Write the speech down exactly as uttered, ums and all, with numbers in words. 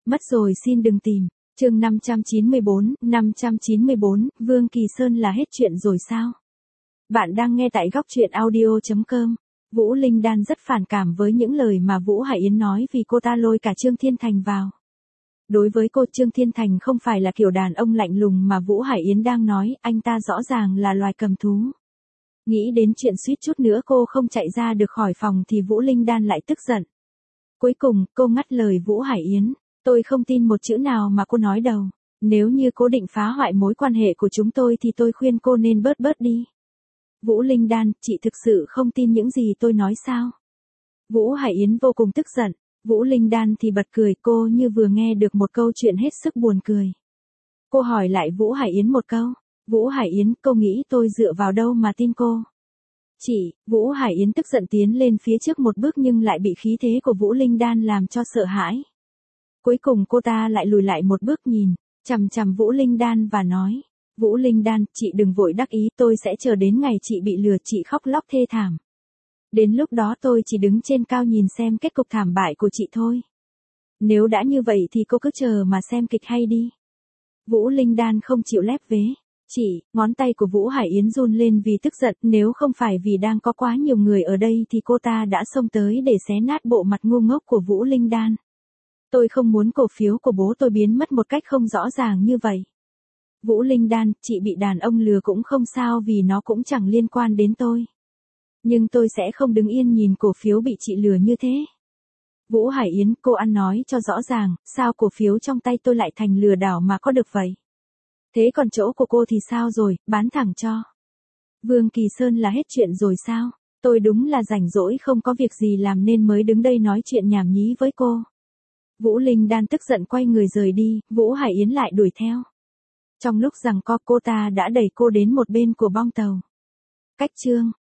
Mất rồi xin đừng tìm. Chương năm trăm chín mươi bốn, năm trăm chín mươi bốn, Vương Kỳ Sơn là hết chuyện rồi sao? Bạn đang nghe tại góc truyện audio chấm com. Vũ Linh Đan rất phản cảm với những lời mà Vũ Hải Yến nói vì cô ta lôi cả Trương Thiên Thành vào. Đối với cô, Trương Thiên Thành không phải là kiểu đàn ông lạnh lùng mà Vũ Hải Yến đang nói, anh ta rõ ràng là loài cầm thú. Nghĩ đến chuyện suýt chút nữa cô không chạy ra được khỏi phòng thì Vũ Linh Đan lại tức giận. Cuối cùng, cô ngắt lời Vũ Hải Yến. Tôi không tin một chữ nào mà cô nói đâu. Nếu như cô định phá hoại mối quan hệ của chúng tôi thì tôi khuyên cô nên bớt bớt đi. Vũ Linh Đan, chị thực sự không tin những gì tôi nói sao? Vũ Hải Yến vô cùng tức giận. Vũ Linh Đan thì bật cười, cô như vừa nghe được một câu chuyện hết sức buồn cười. Cô hỏi lại Vũ Hải Yến một câu. Vũ Hải Yến, cô nghĩ tôi dựa vào đâu mà tin cô? Chị, Vũ Hải Yến tức giận tiến lên phía trước một bước nhưng lại bị khí thế của Vũ Linh Đan làm cho sợ hãi. Cuối cùng cô ta lại lùi lại một bước nhìn, chằm chằm Vũ Linh Đan và nói. Vũ Linh Đan, chị đừng vội đắc ý, tôi sẽ chờ đến ngày chị bị lừa, chị khóc lóc thê thảm. Đến lúc đó tôi chỉ đứng trên cao nhìn xem kết cục thảm bại của chị thôi. Nếu đã như vậy thì cô cứ chờ mà xem kịch hay đi. Vũ Linh Đan không chịu lép vế. Chị, ngón tay của Vũ Hải Yến run lên vì tức giận, nếu không phải vì đang có quá nhiều người ở đây thì cô ta đã xông tới để xé nát bộ mặt ngu ngốc của Vũ Linh Đan. Tôi không muốn cổ phiếu của bố tôi biến mất một cách không rõ ràng như vậy. Vũ Linh Đan, chị bị đàn ông lừa cũng không sao vì nó cũng chẳng liên quan đến tôi. Nhưng tôi sẽ không đứng yên nhìn cổ phiếu bị chị lừa như thế. Vũ Hải Yến, cô ăn nói cho rõ ràng, sao cổ phiếu trong tay tôi lại thành lừa đảo mà có được vậy? Thế còn chỗ của cô thì sao rồi, bán thẳng cho. Vương Kỳ Sơn là hết chuyện rồi sao? Tôi đúng là rảnh rỗi không có việc gì làm nên mới đứng đây nói chuyện nhảm nhí với cô. Vũ Linh Đan tức giận quay người rời đi, Vũ Hải Yến lại đuổi theo. Trong lúc giằng co cô ta đã đẩy cô đến một bên của bong tàu. Cách chương